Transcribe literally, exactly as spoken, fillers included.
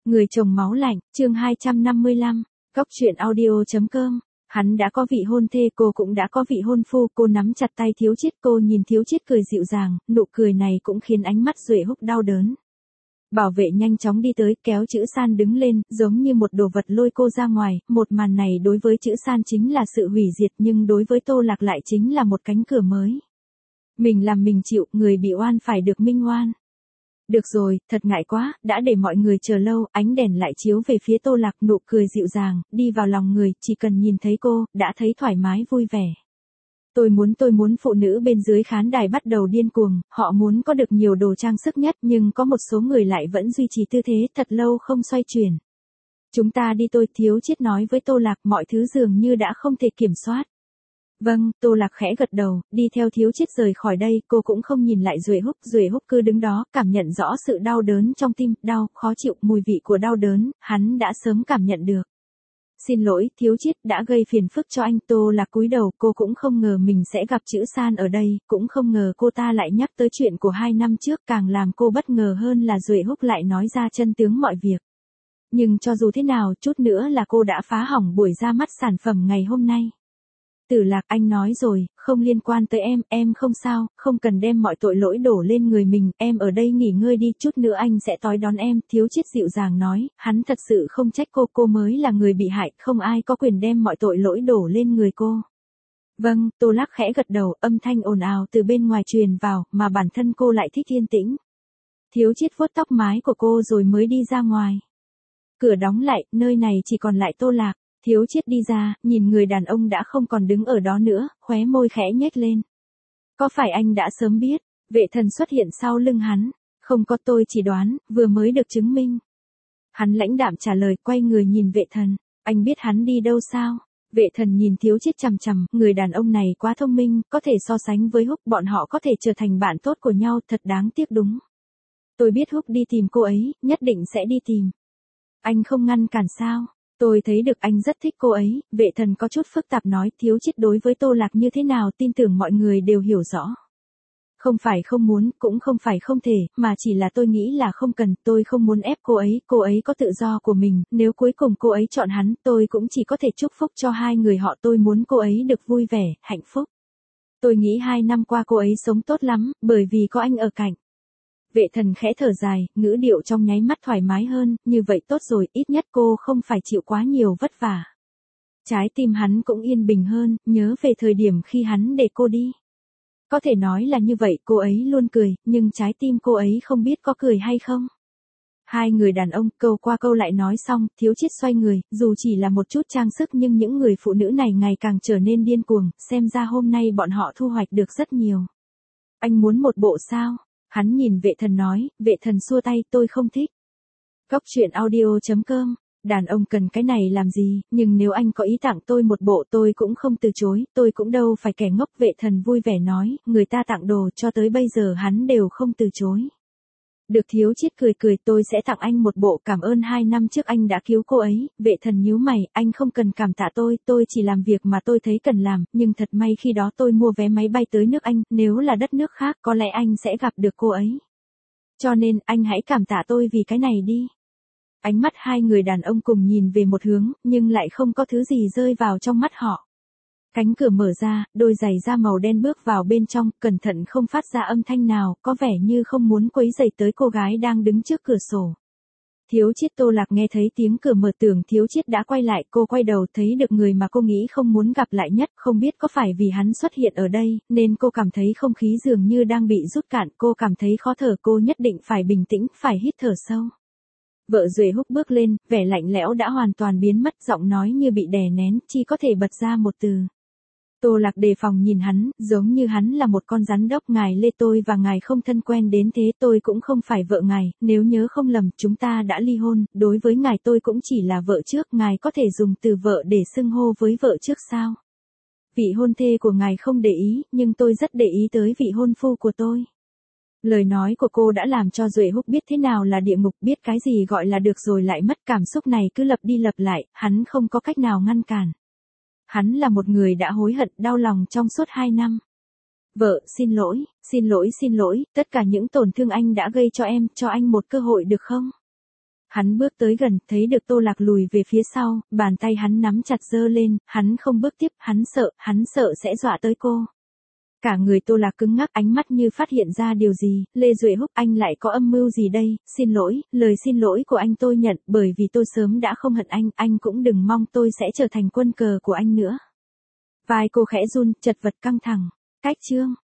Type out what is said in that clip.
Người chồng máu lạnh, chương hai trăm năm mươi lăm, Cóc truyện audio chấm com. Hắn đã có vị hôn thê, cô cũng đã có vị hôn phu, cô nắm chặt tay Thiếu Chiết, cô nhìn Thiếu Chiết cười dịu dàng, nụ cười này cũng khiến ánh mắt Duệ Húc đau đớn. Bảo vệ nhanh chóng đi tới, kéo Chữ San đứng lên, giống như một đồ vật lôi cô ra ngoài, một màn này đối với Chữ San chính là sự hủy diệt nhưng đối với Tô Lạc lại chính là một cánh cửa mới. Mình làm mình chịu, người bị oan phải được minh oan. Được rồi, thật ngại quá, đã để mọi người chờ lâu, ánh đèn lại chiếu về phía Tô Lạc, nụ cười dịu dàng, đi vào lòng người, chỉ cần nhìn thấy cô, đã thấy thoải mái vui vẻ. Tôi muốn tôi muốn phụ nữ bên dưới khán đài bắt đầu điên cuồng, họ muốn có được nhiều đồ trang sức nhất nhưng có một số người lại vẫn duy trì tư thế thật lâu không xoay chuyển. Chúng ta đi, tôi Thiếu Chiết nói với Tô Lạc, mọi thứ dường như đã không thể kiểm soát. Vâng, Tô Lạc khẽ gật đầu, đi theo Thiếu Chiết rời khỏi đây, cô cũng không nhìn lại Duệ Húc, Duệ Húc cứ đứng đó, cảm nhận rõ sự đau đớn trong tim, đau, khó chịu, mùi vị của đau đớn, hắn đã sớm cảm nhận được. Xin lỗi, Thiếu Chiết, đã gây phiền phức cho anh. Tô Lạc cúi đầu, cô cũng không ngờ mình sẽ gặp Chữ San ở đây, cũng không ngờ cô ta lại nhắc tới chuyện của hai năm trước, càng làm cô bất ngờ hơn là Duệ Húc lại nói ra chân tướng mọi việc. Nhưng cho dù thế nào, chút nữa là cô đã phá hỏng buổi ra mắt sản phẩm ngày hôm nay. Tử Lạc, anh nói rồi, không liên quan tới em, em không sao, không cần đem mọi tội lỗi đổ lên người mình, em ở đây nghỉ ngơi đi, chút nữa anh sẽ tới đón em. Thiếu Chiết dịu dàng nói, hắn thật sự không trách cô, cô mới là người bị hại, không ai có quyền đem mọi tội lỗi đổ lên người cô. Vâng, Tô Lạc khẽ gật đầu, âm thanh ồn ào từ bên ngoài truyền vào, mà bản thân cô lại thích yên tĩnh. Thiếu Chiết vuốt tóc mái của cô rồi mới đi ra ngoài. Cửa đóng lại, nơi này chỉ còn lại Tô Lạc. Thiếu Chiết đi ra, nhìn người đàn ông đã không còn đứng ở đó nữa, khóe môi khẽ nhếch lên. Có phải anh đã sớm biết? Vệ Thần xuất hiện sau lưng hắn. Không có, tôi chỉ đoán, vừa mới được chứng minh. Hắn lãnh đạm trả lời, quay người nhìn Vệ Thần. Anh biết hắn đi đâu sao? Vệ Thần nhìn Thiếu Chiết chằm chằm, người đàn ông này quá thông minh, có thể so sánh với Húc, bọn họ có thể trở thành bạn tốt của nhau, thật đáng tiếc đúng. Tôi biết Húc đi tìm cô ấy, nhất định sẽ đi tìm. Anh không ngăn cản sao? Tôi thấy được anh rất thích cô ấy. Vệ Thần có chút phức tạp nói, Thiếu Chiết đối với Tô Lạc như thế nào tin tưởng mọi người đều hiểu rõ. Không phải không muốn, cũng không phải không thể, mà chỉ là tôi nghĩ là không cần, tôi không muốn ép cô ấy, cô ấy có tự do của mình, nếu cuối cùng cô ấy chọn hắn, tôi cũng chỉ có thể chúc phúc cho hai người họ, tôi muốn cô ấy được vui vẻ, hạnh phúc. Tôi nghĩ hai năm qua cô ấy sống tốt lắm, bởi vì có anh ở cạnh. Vệ Thần khẽ thở dài, ngữ điệu trong nháy mắt thoải mái hơn, như vậy tốt rồi, ít nhất cô không phải chịu quá nhiều vất vả. Trái tim hắn cũng yên bình hơn, nhớ về thời điểm khi hắn để cô đi. Có thể nói là như vậy, cô ấy luôn cười, nhưng trái tim cô ấy không biết có cười hay không. Hai người đàn ông câu qua câu lại nói xong, Thiếu Chiết xoay người, dù chỉ là một chút trang sức nhưng những người phụ nữ này ngày càng trở nên điên cuồng, xem ra hôm nay bọn họ thu hoạch được rất nhiều. Anh muốn một bộ sao? Hắn nhìn Vệ Thần nói, Vệ Thần xua tay, tôi không thích. Cóc truyện audio chấm com, đàn ông cần cái này làm gì, nhưng nếu anh có ý tặng tôi một bộ tôi cũng không từ chối, tôi cũng đâu phải kẻ ngốc. Vệ Thần vui vẻ nói, người ta tặng đồ cho tới bây giờ hắn đều không từ chối. Được. Thiếu Chiết cười cười, tôi sẽ tặng anh một bộ, cảm ơn hai năm trước anh đã cứu cô ấy. Vệ Thần nhíu mày, anh không cần cảm tạ tôi, tôi chỉ làm việc mà tôi thấy cần làm, nhưng thật may khi đó tôi mua vé máy bay tới nước Anh, nếu là đất nước khác có lẽ anh sẽ gặp được cô ấy. Cho nên, anh hãy cảm tạ tôi vì cái này đi. Ánh mắt hai người đàn ông cùng nhìn về một hướng, nhưng lại không có thứ gì rơi vào trong mắt họ. Cánh cửa mở ra, đôi giày da màu đen bước vào bên trong, cẩn thận không phát ra âm thanh nào, có vẻ như không muốn quấy rầy tới cô gái đang đứng trước cửa sổ. Thiếu Chiết. Tô Lạc nghe thấy tiếng cửa mở, tưởng Thiếu Chiết đã quay lại, cô quay đầu thấy được người mà cô nghĩ không muốn gặp lại nhất, không biết có phải vì hắn xuất hiện ở đây, nên cô cảm thấy không khí dường như đang bị rút cạn, cô cảm thấy khó thở, cô nhất định phải bình tĩnh, phải hít thở sâu. Vợ Duệ Húc bước lên, vẻ lạnh lẽo đã hoàn toàn biến mất, giọng nói như bị đè nén, chỉ có thể bật ra một từ. Tô Lạc đề phòng nhìn hắn, giống như hắn là một con rắn độc. Ngài Lê, tôi và ngài không thân quen đến thế, tôi cũng không phải vợ ngài, nếu nhớ không lầm, chúng ta đã ly hôn, đối với ngài tôi cũng chỉ là vợ trước, ngài có thể dùng từ vợ để xưng hô với vợ trước sao? Vị hôn thê của ngài không để ý, nhưng tôi rất để ý tới vị hôn phu của tôi. Lời nói của cô đã làm cho Duệ Húc biết thế nào là địa ngục, biết cái gì gọi là được rồi lại mất, cảm xúc này cứ lặp đi lặp lại, hắn không có cách nào ngăn cản. Hắn là một người đã hối hận, đau lòng trong suốt hai năm. Vợ, xin lỗi, xin lỗi xin lỗi, tất cả những tổn thương anh đã gây cho em, cho anh một cơ hội được không? Hắn bước tới gần, thấy được Tô Lạc lùi về phía sau, bàn tay hắn nắm chặt giơ lên, hắn không bước tiếp, hắn sợ, hắn sợ sẽ dọa tới cô. Cả người Tô Lạc cứng ngắc, ánh mắt như phát hiện ra điều gì, Lê Duệ Húc, anh lại có âm mưu gì đây, xin lỗi, lời xin lỗi của anh tôi nhận, bởi vì tôi sớm đã không hận anh, anh cũng đừng mong tôi sẽ trở thành quân cờ của anh nữa. Vai cô khẽ run, chật vật căng thẳng, cách chương.